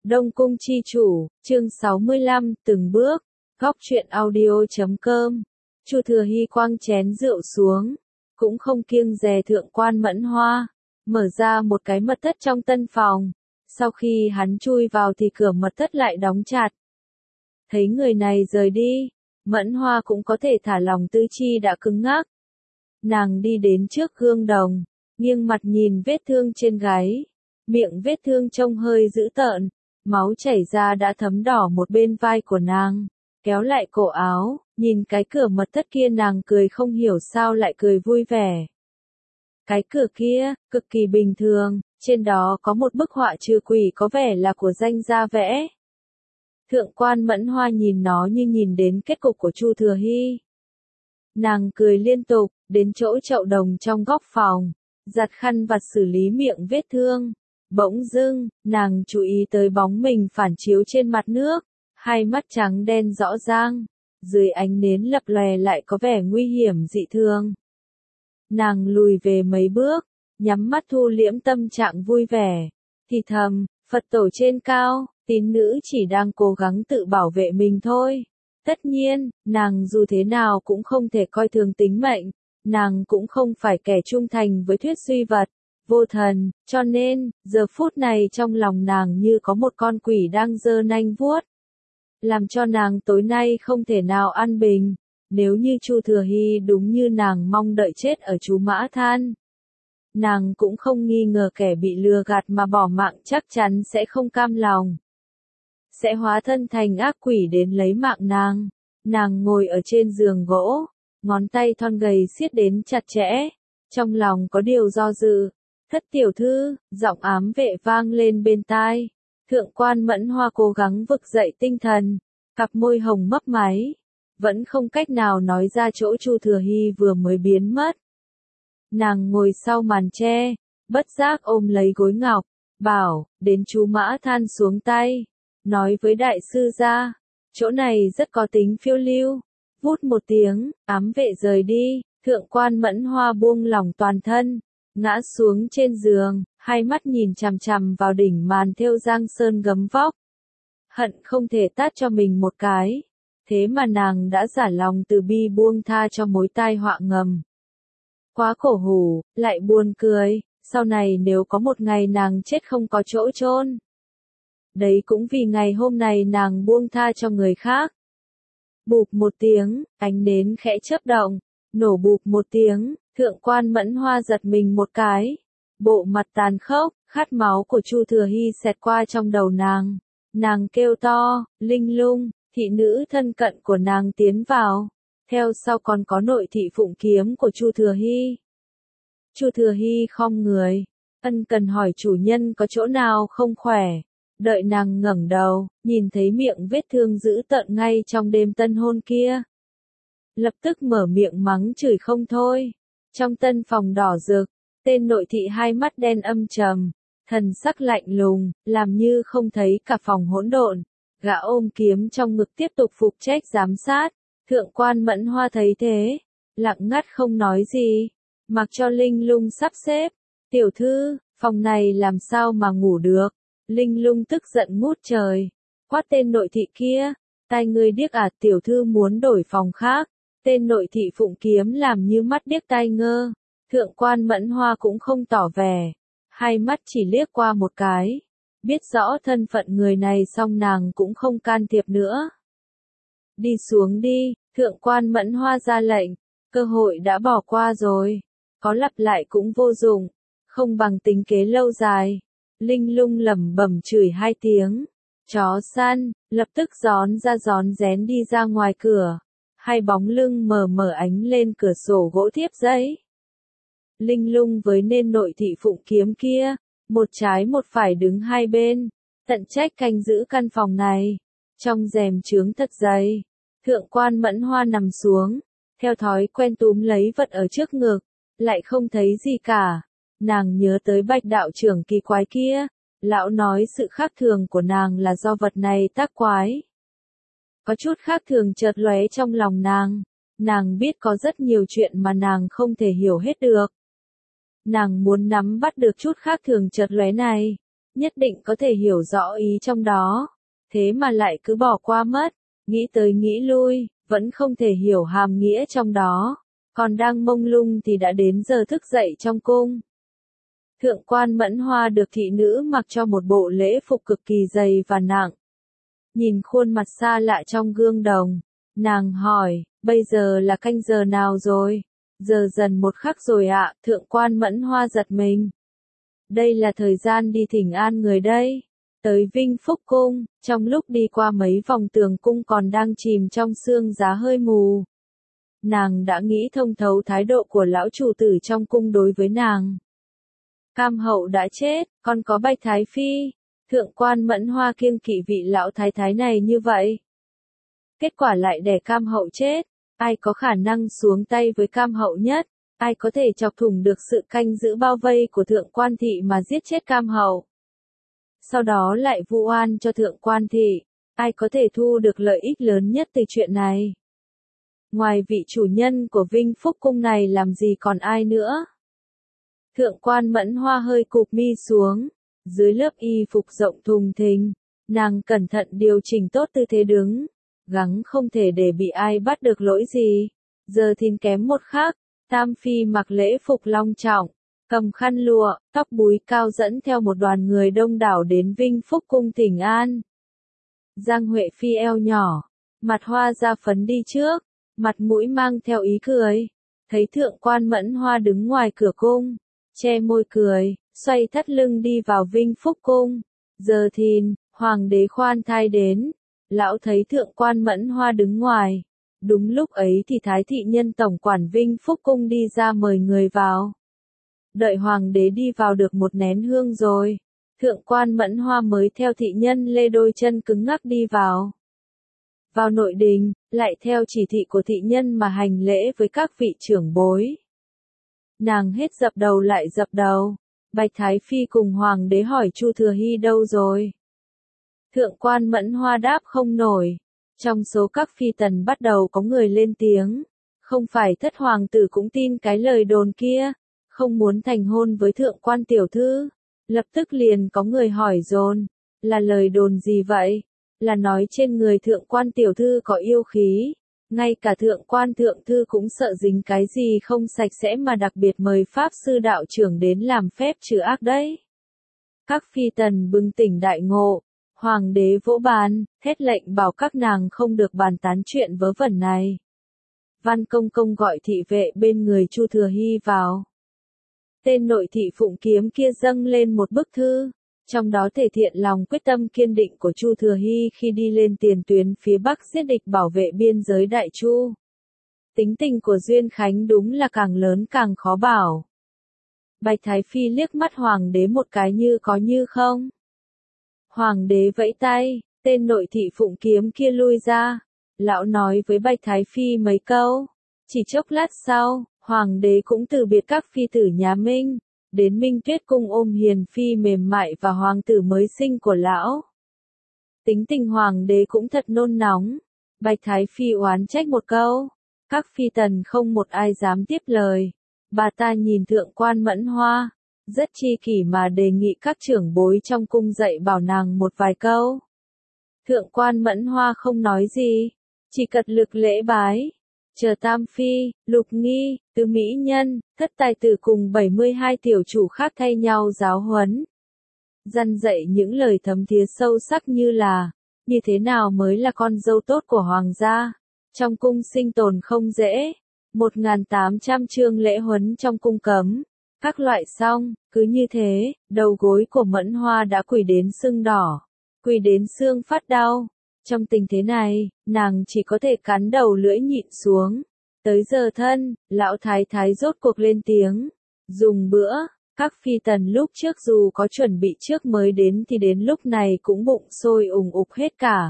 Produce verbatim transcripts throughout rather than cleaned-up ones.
Đông Cung Chi Chủ, chương sáu mươi lăm, từng bước, góc truyện audio.com. Chu Thừa Hy quăng chén rượu xuống, cũng không kiêng dè Thượng Quan Mẫn Hoa, mở ra một cái mật thất trong tân phòng. Sau khi hắn chui vào thì cửa mật thất lại đóng chặt. Thấy người này rời đi, Mẫn Hoa cũng có thể thả lòng tư chi đã cứng ngắc. Nàng đi đến trước gương đồng, nghiêng mặt nhìn vết thương trên gáy, miệng vết thương trông hơi dữ tợn, máu chảy ra đã thấm đỏ một bên vai của nàng, kéo lại cổ áo, nhìn cái cửa mật thất kia nàng cười không hiểu sao lại cười vui vẻ. Cái cửa kia, cực kỳ bình thường, trên đó có một bức họa trừ quỷ có vẻ là của danh gia vẽ. Thượng Quan Mẫn Hoa nhìn nó như nhìn đến kết cục của Chu Thừa Hy. Nàng cười liên tục, đến chỗ chậu đồng trong góc phòng, giặt khăn vặt xử lý miệng vết thương. Bỗng dưng, nàng chú ý tới bóng mình phản chiếu trên mặt nước, hai mắt trắng đen rõ ràng, dưới ánh nến lập lòe lại có vẻ nguy hiểm dị thường. Nàng lùi về mấy bước, nhắm mắt thu liễm tâm trạng vui vẻ, thì thầm, Phật tổ trên cao, tín nữ chỉ đang cố gắng tự bảo vệ mình thôi. Tất nhiên, nàng dù thế nào cũng không thể coi thường tính mệnh, nàng cũng không phải kẻ trung thành với thuyết duy vật, vô thần, cho nên, giờ phút này trong lòng nàng như có một con quỷ đang giơ nanh vuốt. Làm cho nàng tối nay không thể nào an bình, nếu như Chu Thừa Hy đúng như nàng mong đợi chết ở Chú Mã Than. Nàng cũng không nghi ngờ kẻ bị lừa gạt mà bỏ mạng chắc chắn sẽ không cam lòng. Sẽ hóa thân thành ác quỷ đến lấy mạng nàng. Nàng ngồi ở trên giường gỗ, ngón tay thon gầy siết đến chặt chẽ, trong lòng có điều do dự. Thất tiểu thư, giọng ám vệ vang lên bên tai. Thượng Quan Mẫn Hoa cố gắng vực dậy tinh thần, cặp môi hồng mấp máy, vẫn không cách nào nói ra chỗ Chu Thừa Hy vừa mới biến mất. Nàng ngồi sau màn tre, bất giác ôm lấy gối ngọc, bảo, đến Chú Mã Than xuống tay, nói với đại sư gia, chỗ này rất có tính phiêu lưu. Vút một tiếng, ám vệ rời đi, Thượng Quan Mẫn Hoa buông lỏng toàn thân, ngã xuống trên giường, hai mắt nhìn chằm chằm vào đỉnh màn thêu giang sơn gấm vóc. Hận không thể tát cho mình một cái, thế mà nàng đã giả lòng từ bi buông tha cho mối tai họa ngầm. Quá khổ hủ, lại buồn cười, sau này nếu có một ngày nàng chết không có chỗ chôn. Đấy cũng vì ngày hôm này nàng buông tha cho người khác. Bụp một tiếng, ánh nến khẽ chớp động, nổ bụp một tiếng, Thượng Quan Mẫn Hoa giật mình một cái. Bộ mặt tàn khốc, khát máu của Chu Thừa Hy xẹt qua trong đầu nàng. Nàng kêu to, Linh Lung, thị nữ thân cận của nàng tiến vào. Theo sau còn có nội thị Phụng Kiếm của Chu Thừa Hy. Chu Thừa Hy khom người, ân cần hỏi chủ nhân có chỗ nào không khỏe. Đợi nàng ngẩng đầu, nhìn thấy miệng vết thương dữ tợn ngay trong đêm tân hôn kia. Lập tức mở miệng mắng chửi không thôi. Trong tân phòng đỏ rực, tên nội thị hai mắt đen âm trầm, thần sắc lạnh lùng, làm như không thấy cả phòng hỗn độn. Gã ôm kiếm trong ngực tiếp tục phục trách giám sát. Thượng Quan Mẫn Hoa thấy thế, lặng ngắt không nói gì, mặc cho Linh Lung sắp xếp. Tiểu thư, phòng này làm sao mà ngủ được? Linh Lung tức giận ngút trời, quát tên nội thị kia, tai ngươi điếc à, tiểu thư muốn đổi phòng khác. Tên nội thị Phụng Kiếm làm như mắt điếc tai ngơ. Thượng Quan Mẫn Hoa cũng không tỏ vẻ, hai mắt chỉ liếc qua một cái, biết rõ thân phận người này xong nàng cũng không can thiệp nữa. Đi xuống đi, Thượng Quan Mẫn Hoa ra lệnh, cơ hội đã bỏ qua rồi, có lặp lại cũng vô dụng, không bằng tính kế lâu dài. Linh Lung lẩm bẩm chửi hai tiếng, chó săn, lập tức gión ra gión rén đi ra ngoài cửa, hai bóng lưng mờ mờ ánh lên cửa sổ gỗ thiếp giấy. Linh Lung với nên nội thị Phụng Kiếm kia, một trái một phải đứng hai bên, tận trách canh giữ căn phòng này. Trong rèm chướng thật dày, Thượng Quan Mẫn Hoa nằm xuống, theo thói quen túm lấy vật ở trước ngực, lại không thấy gì cả. Nàng nhớ tới Bạch đạo trưởng kỳ quái kia, lão nói sự khác thường của nàng là do vật này tác quái. Có chút khác thường chợt lóe trong lòng nàng, nàng biết có rất nhiều chuyện mà nàng không thể hiểu hết được. Nàng muốn nắm bắt được chút khác thường chợt lóe này, nhất định có thể hiểu rõ ý trong đó, thế mà lại cứ bỏ qua mất, nghĩ tới nghĩ lui, vẫn không thể hiểu hàm nghĩa trong đó, còn đang mông lung thì đã đến giờ thức dậy trong cung. Thượng quan Mẫn Hoa được thị nữ mặc cho một bộ lễ phục cực kỳ dày và nặng. Nhìn khuôn mặt xa lạ trong gương đồng, nàng hỏi, bây giờ là canh giờ nào rồi? Giờ dần một khắc rồi ạ, thượng quan Mẫn Hoa giật mình. Đây là thời gian đi thỉnh an người đây. Tới Vinh Phúc Cung, trong lúc đi qua mấy vòng tường cung còn đang chìm trong sương giá hơi mù. Nàng đã nghĩ thông thấu thái độ của lão chủ tử trong cung đối với nàng. Cam hậu đã chết, còn có Bạch Thái Phi. Thượng quan Mẫn Hoa kiêng kỵ vị lão thái thái này như vậy. Kết quả lại để Cam hậu chết, ai có khả năng xuống tay với Cam hậu nhất, ai có thể chọc thủng được sự canh giữ bao vây của thượng quan thị mà giết chết Cam hậu. Sau đó lại vu oan cho thượng quan thị, ai có thể thu được lợi ích lớn nhất từ chuyện này. Ngoài vị chủ nhân của Vinh Phúc Cung này làm gì còn ai nữa. Thượng quan Mẫn Hoa hơi cụp mi xuống, dưới lớp y phục rộng thùng thình, nàng cẩn thận điều chỉnh tốt tư thế đứng, gắng không thể để bị ai bắt được lỗi gì. Giờ thìn kém một khắc, Tam Phi mặc lễ phục long trọng, cầm khăn lụa, tóc búi cao dẫn theo một đoàn người đông đảo đến Vinh Phúc Cung thỉnh an. Giang Huệ Phi eo nhỏ, mặt hoa da phấn đi trước, mặt mũi mang theo ý cười, thấy thượng quan Mẫn Hoa đứng ngoài cửa cung, che môi cười, xoay thắt lưng đi vào Vinh Phúc Cung. Giờ thìn, hoàng đế khoan thai đến, lão thấy thượng quan Mẫn Hoa đứng ngoài. Đúng lúc ấy thì Thái thị nhân tổng quản Vinh Phúc Cung đi ra mời người vào. Đợi hoàng đế đi vào được một nén hương rồi, thượng quan Mẫn Hoa mới theo thị nhân lê đôi chân cứng ngắc đi vào. Vào nội đình, lại theo chỉ thị của thị nhân mà hành lễ với các vị trưởng bối. Nàng hết dập đầu lại dập đầu. Bạch Thái Phi cùng hoàng đế hỏi Chu Thừa Hy đâu rồi? Thượng quan Mẫn Hoa đáp không nổi. Trong số các phi tần bắt đầu có người lên tiếng. Không phải thất hoàng tử cũng tin cái lời đồn kia, không muốn thành hôn với thượng quan tiểu thư. Lập tức liền có người hỏi dồn, là lời đồn gì vậy? Là nói trên người thượng quan tiểu thư có yêu khí. Ngay cả thượng quan thượng thư cũng sợ dính cái gì không sạch sẽ mà đặc biệt mời pháp sư đạo trưởng đến làm phép trừ ác đấy. Các phi tần bừng tỉnh đại ngộ, hoàng đế vỗ bàn, thét lệnh bảo các nàng không được bàn tán chuyện vớ vẩn này. Văn Công Công gọi thị vệ bên người Chu Thừa Hy vào. Tên nội thị Phụng Kiếm kia dâng lên một bức thư. Trong đó thể hiện lòng quyết tâm kiên định của Chu Thừa Hy khi đi lên tiền tuyến phía Bắc giết địch bảo vệ biên giới Đại Chu. Tính tình của Duyên Khánh đúng là càng lớn càng khó bảo. Bạch Thái Phi liếc mắt hoàng đế một cái như có như không. Hoàng đế vẫy tay, tên nội thị Phụng Kiếm kia lui ra. Lão nói với Bạch Thái Phi mấy câu. Chỉ chốc lát sau, hoàng đế cũng từ biệt các phi tử nhà Minh. Đến Minh Tuyết Cung ôm hiền phi mềm mại và hoàng tử mới sinh của lão. Tính tình hoàng đế cũng thật nôn nóng. Bạch Thái Phi oán trách một câu. Các phi tần không một ai dám tiếp lời. Bà ta nhìn thượng quan Mẫn Hoa, rất chi kỷ mà đề nghị các trưởng bối trong cung dạy bảo nàng một vài câu. Thượng quan Mẫn Hoa không nói gì, chỉ cật lực lễ bái. Chờ Tam Phi, Lục Nghi, Tứ Mỹ Nhân, Thất Tài Tử cùng bảy mươi hai tiểu chủ khác thay nhau giáo huấn. Dăn dạy những lời thấm thía sâu sắc như là, như thế nào mới là con dâu tốt của hoàng gia. Trong cung sinh tồn không dễ. một nghìn tám trăm chương lễ huấn trong cung cấm. Các loại xong, cứ như thế, đầu gối của Mẫn Hoa đã quỳ đến sưng đỏ. Quỳ đến xương phát đau. Trong tình thế này, nàng chỉ có thể cắn đầu lưỡi nhịn xuống. Tới giờ thân, lão thái thái rốt cuộc lên tiếng. Dùng bữa, các phi tần lúc trước dù có chuẩn bị trước mới đến thì đến lúc này cũng bụng sôi ùng ục hết cả.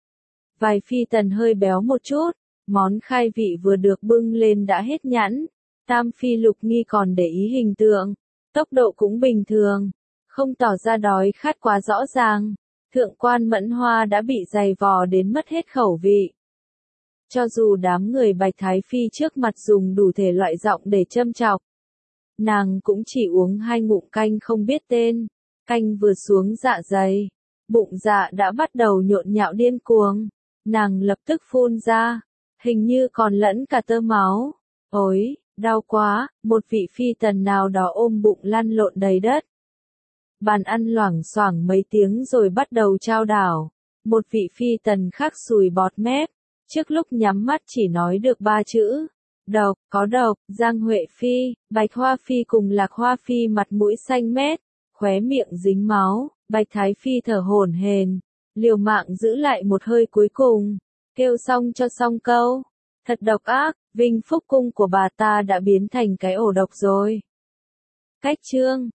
Vài phi tần hơi béo một chút, món khai vị vừa được bưng lên đã hết nhãn. Tam Phi Lục Nghi còn để ý hình tượng, tốc độ cũng bình thường, không tỏ ra đói khát quá rõ ràng. Thượng quan Mẫn Hoa đã bị dày vò đến mất hết khẩu vị. Cho dù đám người Bạch Thái Phi trước mặt dùng đủ thể loại giọng để châm chọc, nàng cũng chỉ uống hai ngụm canh không biết tên. Canh vừa xuống dạ dày, bụng dạ đã bắt đầu nhộn nhạo điên cuồng. Nàng lập tức phun ra, hình như còn lẫn cả tơ máu. Ôi, đau quá, một vị phi tần nào đó ôm bụng lăn lộn đầy đất. Bàn ăn loảng xoảng mấy tiếng rồi bắt đầu trao đảo. Một vị phi tần khác sùi bọt mép, trước lúc nhắm mắt chỉ nói được ba chữ. Độc, có độc. Giang Huệ Phi, Bạch Hoa Phi cùng Lạc Hoa Phi mặt mũi xanh mét, khóe miệng dính máu. Bạch Thái Phi thở hổn hển, liều mạng giữ lại một hơi cuối cùng, kêu xong cho xong câu. Thật độc ác, Vinh Phúc cung của bà ta đã biến thành cái ổ độc rồi. Cách chương